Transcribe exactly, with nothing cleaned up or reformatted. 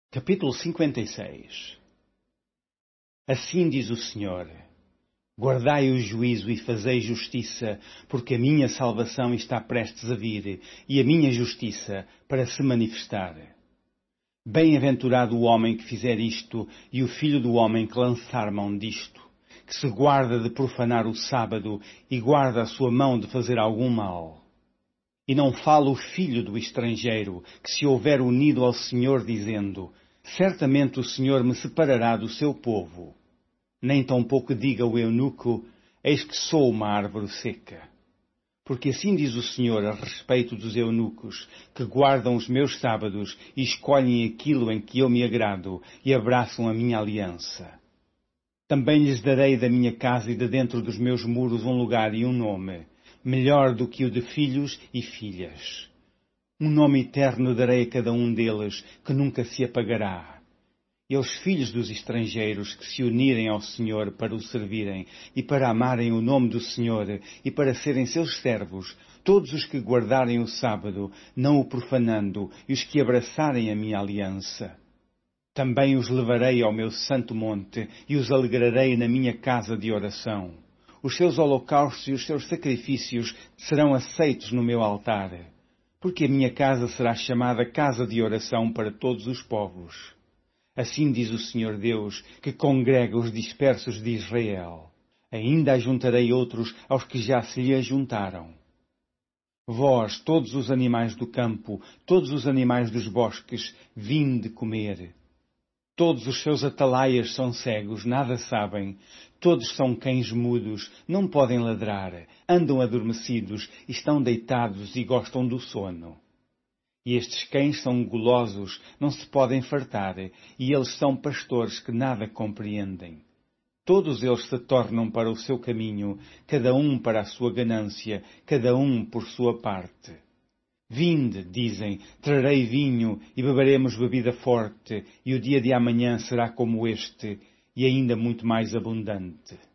Capítulo cinquenta e seis. Assim diz o Senhor: guardai o juízo e fazei justiça, porque a minha salvação está prestes a vir, e a minha justiça para se manifestar. Bem-aventurado o homem que fizer isto, e o filho do homem que lançar mão disto, que se guarda de profanar o sábado, e guarda a sua mão de fazer algum mal. E não fala o filho do estrangeiro, que se houver unido ao Senhor, dizendo: certamente o Senhor me separará do seu povo. Nem tampouco diga o eunuco: eis que sou uma árvore seca. Porque assim diz o Senhor a respeito dos eunucos, que guardam os meus sábados e escolhem aquilo em que eu me agrado, e abraçam a minha aliança. Também lhes darei da minha casa e de dentro dos meus muros um lugar e um nome, melhor do que o de filhos e filhas. Um nome eterno darei a cada um deles, que nunca se apagará. E aos filhos dos estrangeiros que se unirem ao Senhor para o servirem, e para amarem o nome do Senhor, e para serem seus servos, todos os que guardarem o sábado, não o profanando, e os que abraçarem a minha aliança. Também os levarei ao meu santo monte, e os alegrarei na minha casa de oração. Os seus holocaustos e os seus sacrifícios serão aceitos no meu altar, porque a minha casa será chamada casa de oração para todos os povos. Assim diz o Senhor Deus, que congrega os dispersos de Israel. Ainda ajuntarei outros aos que já se lhe ajuntaram. Vós, todos os animais do campo, todos os animais dos bosques, vinde comer. Todos os seus atalaias são cegos, nada sabem. Todos são cães mudos, não podem ladrar, andam adormecidos, estão deitados e gostam do sono. E estes cães são gulosos, não se podem fartar, e eles são pastores que nada compreendem. Todos eles se tornam para o seu caminho, cada um para a sua ganância, cada um por sua parte. Vinde, dizem, trarei vinho e beberemos bebida forte, e o dia de amanhã será como este, e ainda muito mais abundante.